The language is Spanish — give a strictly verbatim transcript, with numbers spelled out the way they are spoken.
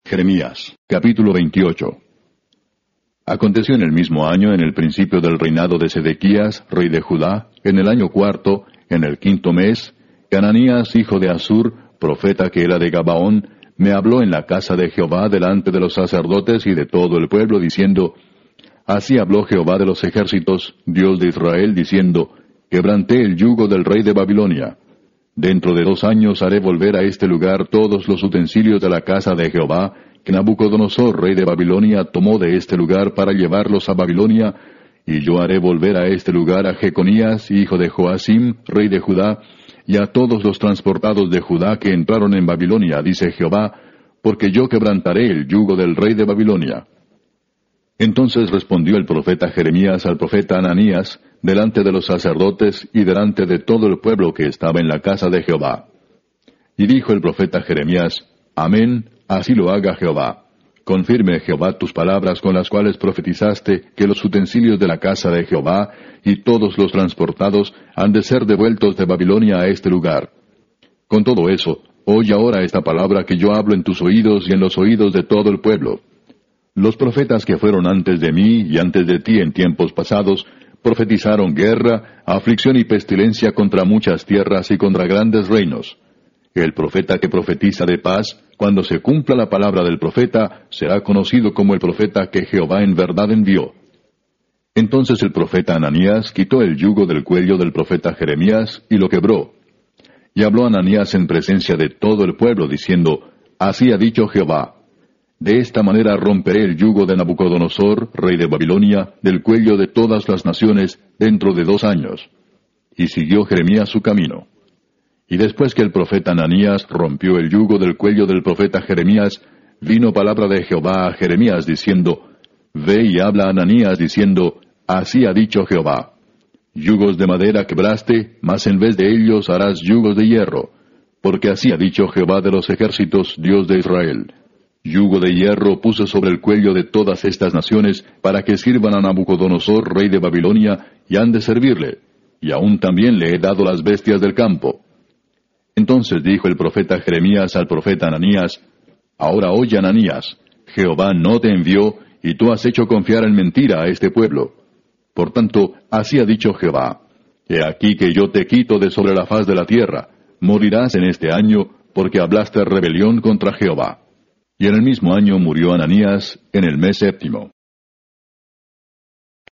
Jeremías, capítulo veintiocho. Aconteció en el mismo año, en el principio del reinado de Sedequías, rey de Judá, en el año cuarto, en el quinto mes, que Ananías, hijo de Asur, profeta que era de Gabaón, me habló en la casa de Jehová delante de los sacerdotes y de todo el pueblo, diciendo: Así habló Jehová de los ejércitos, Dios de Israel, diciendo: Quebranté el yugo del rey de Babilonia. Dentro de dos años haré volver a este lugar todos los utensilios de la casa de Jehová, que Nabucodonosor, rey de Babilonia, tomó de este lugar para llevarlos a Babilonia, y yo haré volver a este lugar a Jeconías, hijo de Joacim, rey de Judá, y a todos los transportados de Judá que entraron en Babilonia, dice Jehová, porque yo quebrantaré el yugo del rey de Babilonia. Entonces respondió el profeta Jeremías al profeta Ananías, delante de los sacerdotes y delante de todo el pueblo que estaba en la casa de Jehová. Y dijo el profeta Jeremías: Amén, así lo haga Jehová. Confirme Jehová tus palabras con las cuales profetizaste que los utensilios de la casa de Jehová y todos los transportados han de ser devueltos de Babilonia a este lugar. Con todo eso, oye ahora esta palabra que yo hablo en tus oídos y en los oídos de todo el pueblo. Los profetas que fueron antes de mí y antes de ti en tiempos pasados profetizaron guerra, aflicción y pestilencia contra muchas tierras y contra grandes reinos. El profeta que profetiza de paz, cuando se cumpla la palabra del profeta, será conocido como el profeta que Jehová en verdad envió. Entonces el profeta Ananías quitó el yugo del cuello del profeta Jeremías y lo quebró. Y habló Ananías en presencia de todo el pueblo, diciendo: Así ha dicho Jehová: De esta manera romperé el yugo de Nabucodonosor, rey de Babilonia, del cuello de todas las naciones, dentro de dos años. Y siguió Jeremías su camino. Y después que el profeta Ananías rompió el yugo del cuello del profeta Jeremías, vino palabra de Jehová a Jeremías, diciendo: Ve y habla a Ananías, diciendo: Así ha dicho Jehová: Yugos de madera quebraste, mas en vez de ellos harás yugos de hierro, porque así ha dicho Jehová de los ejércitos, Dios de Israel: Yugo de hierro puse sobre el cuello de todas estas naciones, para que sirvan a Nabucodonosor, rey de Babilonia, y han de servirle, y aún también le he dado las bestias del campo. Entonces dijo el profeta Jeremías al profeta Ananías: Ahora oye, Ananías, Jehová no te envió, y tú has hecho confiar en mentira a este pueblo. Por tanto, así ha dicho Jehová: He aquí que yo te quito de sobre la faz de la tierra, morirás en este año, porque hablaste rebelión contra Jehová. Y en el mismo año murió Ananías, en el mes séptimo.